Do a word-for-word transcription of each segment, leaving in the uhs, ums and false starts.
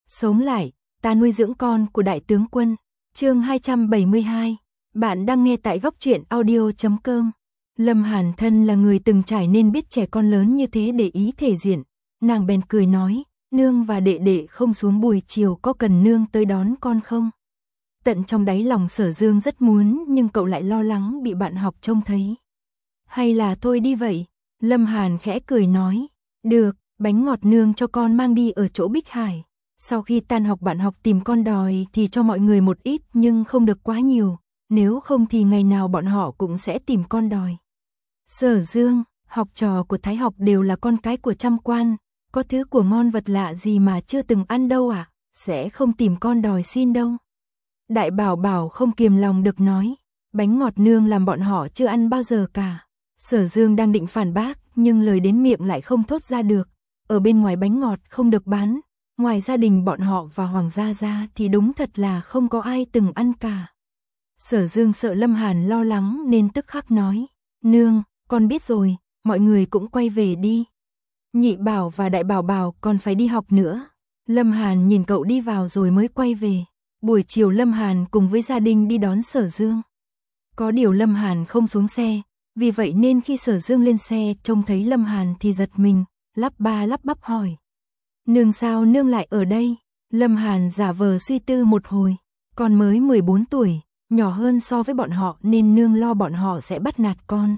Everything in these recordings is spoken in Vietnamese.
Sống lại, ta nuôi dưỡng con của đại tướng quân. Chương hai trăm bảy mươi hai. Bạn đang nghe tại góc truyện audio chấm com. Lâm Hàn thân là người từng trải nên biết trẻ con lớn như thế để ý thể diện. Nàng bèn cười nói, nương và đệ đệ không xuống buổi chiều, có cần nương tới đón con không? Tận trong đáy lòng Sở Dương rất muốn, nhưng cậu lại lo lắng bị bạn học trông thấy. Hay là thôi đi vậy? Lâm Hàn khẽ cười nói, được, bánh ngọt nương cho con mang đi ở chỗ Bích Hải. Sau khi tan học bạn học tìm con đòi thì cho mọi người một ít, nhưng không được quá nhiều, nếu không thì ngày nào bọn họ cũng sẽ tìm con đòi. Sở Dương, học trò của Thái học đều là con cái của trăm quan, có thứ của ngon vật lạ gì mà chưa từng ăn đâu à, sẽ không tìm con đòi xin đâu. Đại Bảo Bảo không kiềm lòng được nói, bánh ngọt nương làm bọn họ chưa ăn bao giờ cả. Sở Dương đang định phản bác, nhưng lời đến miệng lại không thốt ra được. Ở bên ngoài bánh ngọt không được bán, ngoài gia đình bọn họ và Hoàng gia ra thì đúng thật là không có ai từng ăn cả. Sở Dương sợ Lâm Hàn lo lắng nên tức khắc nói, nương, con biết rồi, mọi người cũng quay về đi. Nhị Bảo và Đại Bảo Bảo còn phải đi học nữa. Lâm Hàn nhìn cậu đi vào rồi mới quay về. Buổi chiều Lâm Hàn cùng với gia đình đi đón Sở Dương. Có điều Lâm Hàn không xuống xe, vì vậy nên khi Sở Dương lên xe trông thấy Lâm Hàn thì giật mình, lắp ba lắp bắp hỏi. Nương sao nương lại ở đây? Lâm Hàn giả vờ suy tư một hồi, con mới mười bốn tuổi, nhỏ hơn so với bọn họ nên nương lo bọn họ sẽ bắt nạt con.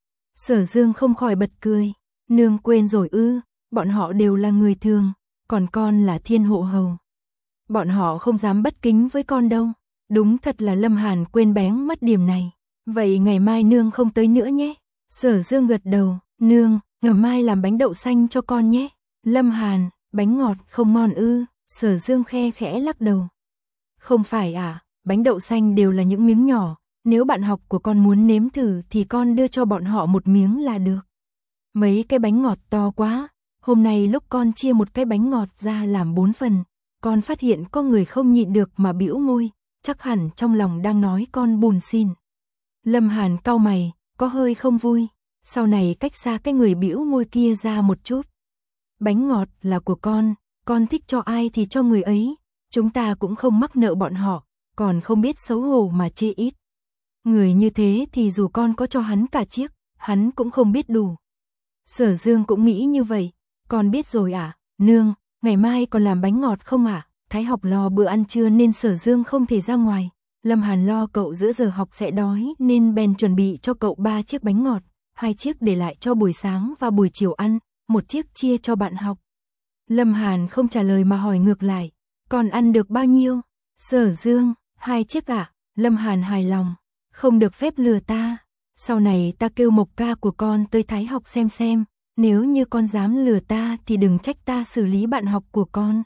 Sở Dương không khỏi bật cười, nương quên rồi ư, bọn họ đều là người thường, còn con là thiên hộ hầu. Bọn họ không dám bất kính với con đâu. Đúng thật là Lâm Hàn quên bén mất điểm này. Vậy ngày mai nương không tới nữa nhé. Sở Dương gật đầu, nương, ngày mai làm bánh đậu xanh cho con nhé. Lâm Hàn, bánh ngọt không ngon ư? Sở Dương khe khẽ lắc đầu. Không phải à, bánh đậu xanh đều là những miếng nhỏ, nếu bạn học của con muốn nếm thử thì con đưa cho bọn họ một miếng là được. Mấy cái bánh ngọt to quá, hôm nay lúc con chia một cái bánh ngọt ra làm bốn phần, con phát hiện có người không nhịn được mà bĩu môi, chắc hẳn trong lòng đang nói con buồn xin. Lâm Hàn cau mày, có hơi không vui, sau này cách xa cái người bĩu môi kia ra một chút. Bánh ngọt là của con, con thích cho ai thì cho người ấy, chúng ta cũng không mắc nợ bọn họ, còn không biết xấu hổ mà chê ít. Người như thế thì dù con có cho hắn cả chiếc, hắn cũng không biết đủ. Sở Dương cũng nghĩ như vậy, con biết rồi à, nương, ngày mai còn làm bánh ngọt không ạ? À? Thái học lo bữa ăn trưa nên Sở Dương không thể ra ngoài. Lâm Hàn lo cậu giữa giờ học sẽ đói nên bèn chuẩn bị cho cậu ba chiếc bánh ngọt, hai chiếc để lại cho buổi sáng và buổi chiều ăn, một chiếc chia cho bạn học. Lâm Hàn không trả lời mà hỏi ngược lại, còn ăn được bao nhiêu? Sở Dương, hai chiếc ạ. À? Lâm Hàn hài lòng, không được phép lừa ta. Sau này ta kêu Mộc ca của con tới Thái học xem xem. Nếu như con dám lừa ta thì đừng trách ta xử lý bạn học của con.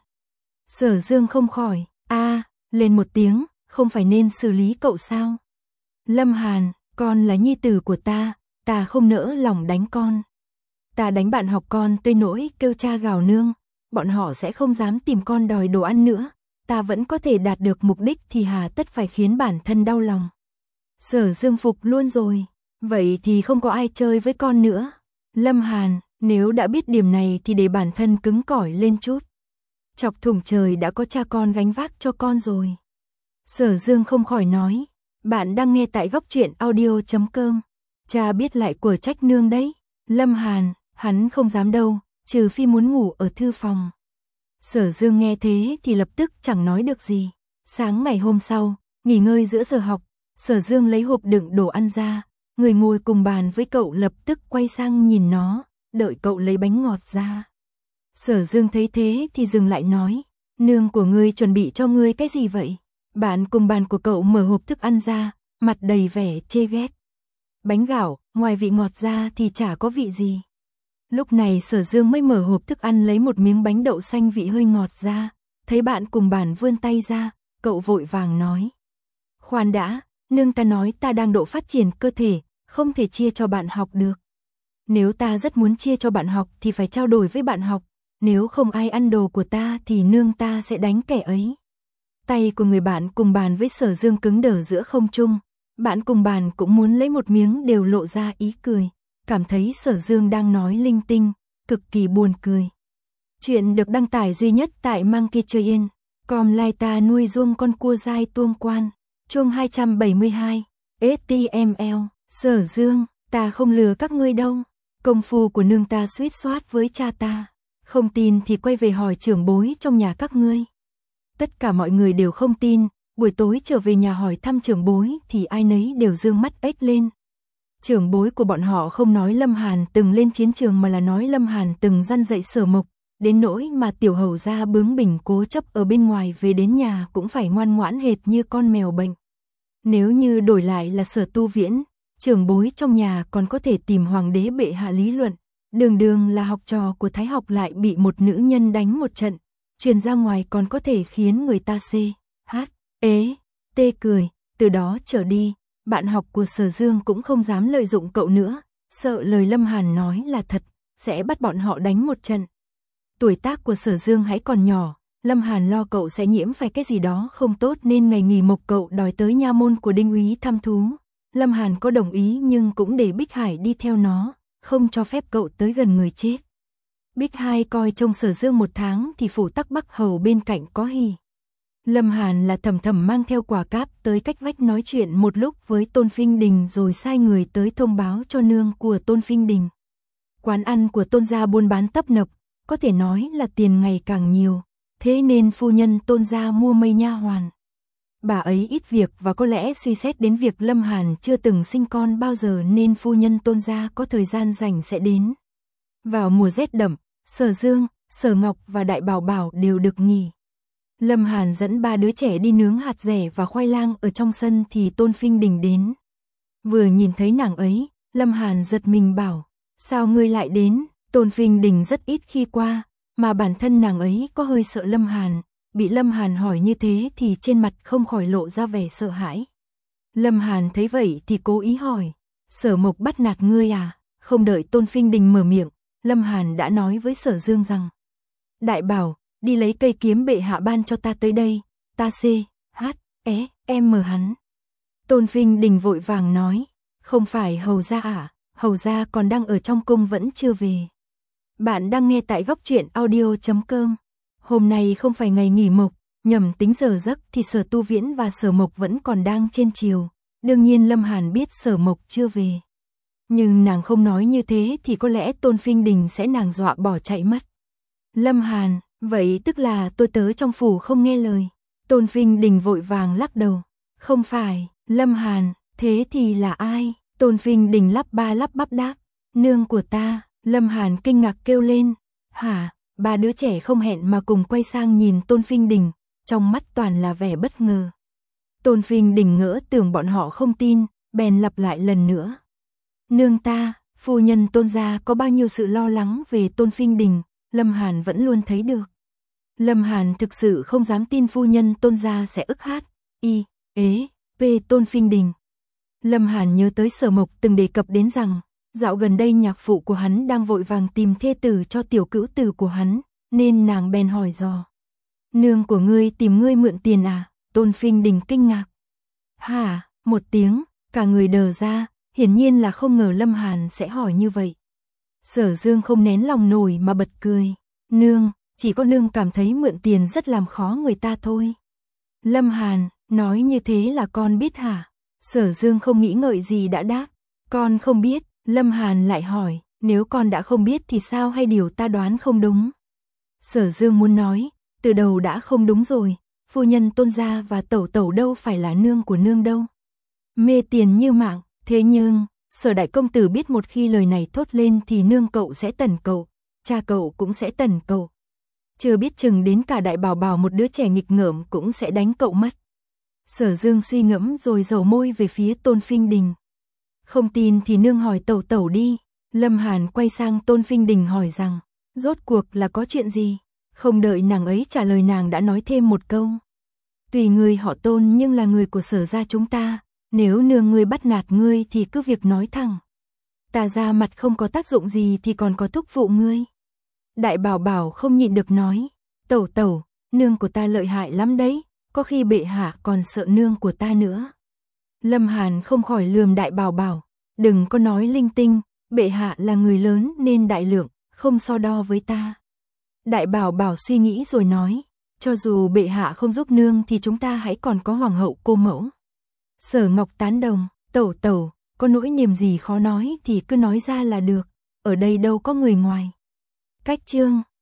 Sở Dương không khỏi, a à, lên một tiếng, không phải nên xử lý cậu sao? Lâm Hàn, con là nhi tử của ta, ta không nỡ lòng đánh con. Ta đánh bạn học con tới nỗi kêu cha gào nương, bọn họ sẽ không dám tìm con đòi đồ ăn nữa. Ta vẫn có thể đạt được mục đích thì hà tất phải khiến bản thân đau lòng. Sở Dương phục luôn rồi, vậy thì không có ai chơi với con nữa. Lâm Hàn, nếu đã biết điểm này thì để bản thân cứng cỏi lên chút. Chọc thủng trời đã có cha con gánh vác cho con rồi. Sở Dương không khỏi nói, bạn đang nghe tại góc truyện audio chấm com. Cha biết lại của trách nương đấy. Lâm Hàn, hắn không dám đâu, trừ phi muốn ngủ ở thư phòng. Sở Dương nghe thế thì lập tức chẳng nói được gì. Sáng ngày hôm sau, nghỉ ngơi giữa giờ học, Sở Dương lấy hộp đựng đồ ăn ra. Người ngồi cùng bàn với cậu lập tức quay sang nhìn nó, đợi cậu lấy bánh ngọt ra. Sở Dương thấy thế thì dừng lại nói, nương của ngươi chuẩn bị cho ngươi cái gì vậy? Bạn cùng bàn của cậu mở hộp thức ăn ra, mặt đầy vẻ chê ghét. Bánh gạo, ngoài vị ngọt ra thì chả có vị gì. Lúc này Sở Dương mới mở hộp thức ăn lấy một miếng bánh đậu xanh vị hơi ngọt ra, thấy bạn cùng bàn vươn tay ra, cậu vội vàng nói. Khoan đã, nương ta nói ta đang độ phát triển cơ thể, không thể chia cho bạn học được. Nếu ta rất muốn chia cho bạn học thì phải trao đổi với bạn học, nếu không ai ăn đồ của ta thì nương ta sẽ đánh kẻ ấy. Tay của người bạn cùng bàn với Sở Dương cứng đờ giữa không trung, bạn cùng bàn cũng muốn lấy một miếng đều lộ ra ý cười, cảm thấy Sở Dương đang nói linh tinh, cực kỳ buồn cười. Chuyện được đăng tải duy nhất tại Monkey Train. Com lai ta nuôi ruông con cua dai tuông quan. Chương hai trăm bảy mươi hai. ếch ti em lờ. Sở Dương, ta không lừa các ngươi đâu. Công phu của nương ta suýt soát với cha ta. Không tin thì quay về hỏi trưởng bối trong nhà các ngươi. Tất cả mọi người đều không tin. Buổi tối trở về nhà hỏi thăm trưởng bối thì ai nấy đều dương mắt ếch lên. Trưởng bối của bọn họ không nói Lâm Hàn từng lên chiến trường mà là nói Lâm Hàn từng răn dạy Sở Mộc, đến nỗi mà tiểu hầu gia bướng bỉnh cố chấp ở bên ngoài về đến nhà cũng phải ngoan ngoãn hệt như con mèo bệnh. Nếu như đổi lại là Sở Tu Viễn, trưởng bối trong nhà còn có thể tìm hoàng đế bệ hạ lý luận, đường đường là học trò của Thái học lại bị một nữ nhân đánh một trận, truyền ra ngoài còn có thể khiến người ta xê, hát, ế, tê cười, từ đó trở đi. Bạn học của Sở Dương cũng không dám lợi dụng cậu nữa, sợ lời Lâm Hàn nói là thật, sẽ bắt bọn họ đánh một trận. Tuổi tác của Sở Dương hãy còn nhỏ, Lâm Hàn lo cậu sẽ nhiễm phải cái gì đó không tốt nên ngày nghỉ mộc cậu đòi tới nha môn của Đinh úy thăm thú. Lâm Hàn có đồng ý nhưng cũng để Bích Hải đi theo nó, không cho phép cậu tới gần người chết. Bích Hải coi trông Sở Dương một tháng thì phủ tắc Bắc Hầu bên cạnh có hỉ. Lâm Hàn là thầm thầm mang theo quả cáp tới cách vách nói chuyện một lúc với Tôn Phinh Đình rồi sai người tới thông báo cho nương của Tôn Phinh Đình. Quán ăn của Tôn gia buôn bán tấp nập, có thể nói là tiền ngày càng nhiều, thế nên phu nhân Tôn gia mua mây nha hoàn. Bà ấy ít việc và có lẽ suy xét đến việc Lâm Hàn chưa từng sinh con bao giờ nên phu nhân Tôn gia có thời gian rảnh sẽ đến. Vào mùa rét đậm, Sở Dương, Sở Ngọc và Đại Bảo Bảo đều được nghỉ. Lâm Hàn dẫn ba đứa trẻ đi nướng hạt dẻ và khoai lang ở trong sân thì Tôn Phinh Đình đến. Vừa nhìn thấy nàng ấy, Lâm Hàn giật mình bảo, sao ngươi lại đến? Tôn Phinh Đình rất ít khi qua, mà bản thân nàng ấy có hơi sợ Lâm Hàn, bị Lâm Hàn hỏi như thế thì trên mặt không khỏi lộ ra vẻ sợ hãi. Lâm Hàn thấy vậy thì cố ý hỏi, Sở Mộc bắt nạt ngươi à? Không đợi Tôn Phinh Đình mở miệng, Lâm Hàn đã nói với Sở Dương rằng, Đại Bảo, đi lấy cây kiếm bệ hạ ban cho ta tới đây, ta xê, hát, é, em mờ hắn. Tôn Phinh Đình vội vàng nói, không phải hầu gia à, hầu gia còn đang ở trong cung vẫn chưa về. Bạn đang nghe tại góc truyện audio chấm com. Hôm nay không phải ngày nghỉ mộc, nhầm tính giờ giấc thì Sở Tu Viễn và Sở Mộc vẫn còn đang trên chiều. Đương nhiên Lâm Hàn biết Sở Mộc chưa về. Nhưng nàng không nói như thế thì có lẽ Tôn Phinh Đình sẽ nàng dọa bỏ chạy mất. Lâm Hàn, vậy tức là tôi tớ trong phủ không nghe lời. Tôn Phinh Đình vội vàng lắc đầu. Không phải, Lâm Hàn, thế thì là ai? Tôn Phinh Đình lắp ba lắp bắp đáp. Nương của ta. Lâm Hàn kinh ngạc kêu lên. Hả? Ba đứa trẻ không hẹn mà cùng quay sang nhìn Tôn Phinh Đình, trong mắt toàn là vẻ bất ngờ. Tôn Phinh Đình ngỡ tưởng bọn họ không tin, bèn lặp lại lần nữa. Nương ta, phu nhân Tôn gia có bao nhiêu sự lo lắng về Tôn Phinh Đình, Lâm Hàn vẫn luôn thấy được. Lâm Hàn thực sự không dám tin phu nhân Tôn gia sẽ ức hát, y, ế, p Tôn Phinh Đình. Lâm Hàn nhớ tới Sở Mộc từng đề cập đến rằng, dạo gần đây nhạc phụ của hắn đang vội vàng tìm thê tử cho tiểu cữu tử của hắn, nên nàng bèn hỏi dò. Nương của ngươi tìm ngươi mượn tiền à? Tôn Phinh Đình kinh ngạc. Hả? Một tiếng, cả người đờ ra, hiển nhiên là không ngờ Lâm Hàn sẽ hỏi như vậy. Sở Dương không nén lòng nổi mà bật cười. Nương, chỉ có nương cảm thấy mượn tiền rất làm khó người ta thôi. Lâm Hàn, nói như thế là con biết hả? Sở Dương không nghĩ ngợi gì đã đáp. Con không biết. Lâm Hàn lại hỏi, nếu con đã không biết thì sao hay điều ta đoán không đúng? Sở Dương muốn nói, từ đầu đã không đúng rồi, phu nhân Tôn gia và tẩu tẩu đâu phải là nương của nương đâu. Mê tiền như mạng, thế nhưng, Sở đại công tử biết một khi lời này thốt lên thì nương cậu sẽ tẩn cậu, cha cậu cũng sẽ tẩn cậu. Chưa biết chừng đến cả Đại Bảo Bảo một đứa trẻ nghịch ngợm cũng sẽ đánh cậu mất. Sở Dương suy ngẫm rồi dầu môi về phía Tôn Phinh Đình. Không tin thì nương hỏi tẩu tẩu đi. Lâm Hàn quay sang Tôn Phinh Đình hỏi rằng, rốt cuộc là có chuyện gì? Không đợi nàng ấy trả lời nàng đã nói thêm một câu. Tùy người họ Tôn nhưng là người của Sở gia chúng ta, nếu nương ngươi bắt nạt ngươi thì cứ việc nói thẳng. Ta ra mặt không có tác dụng gì thì còn có thúc phụ ngươi. Đại Bảo Bảo không nhịn được nói, tẩu tẩu, nương của ta lợi hại lắm đấy, có khi bệ hạ còn sợ nương của ta nữa. Lâm Hàn không khỏi lườm Đại Bảo Bảo, đừng có nói linh tinh, bệ hạ là người lớn nên đại lượng, không so đo với ta. Đại Bảo Bảo suy nghĩ rồi nói, Cho dù bệ hạ không giúp nương thì chúng ta hãy còn có hoàng hậu cô mẫu. Sở Ngọc tán đồng, tẩu tẩu, có nỗi niềm gì khó nói thì cứ nói ra là được, ở đây đâu có người ngoài. Cách chương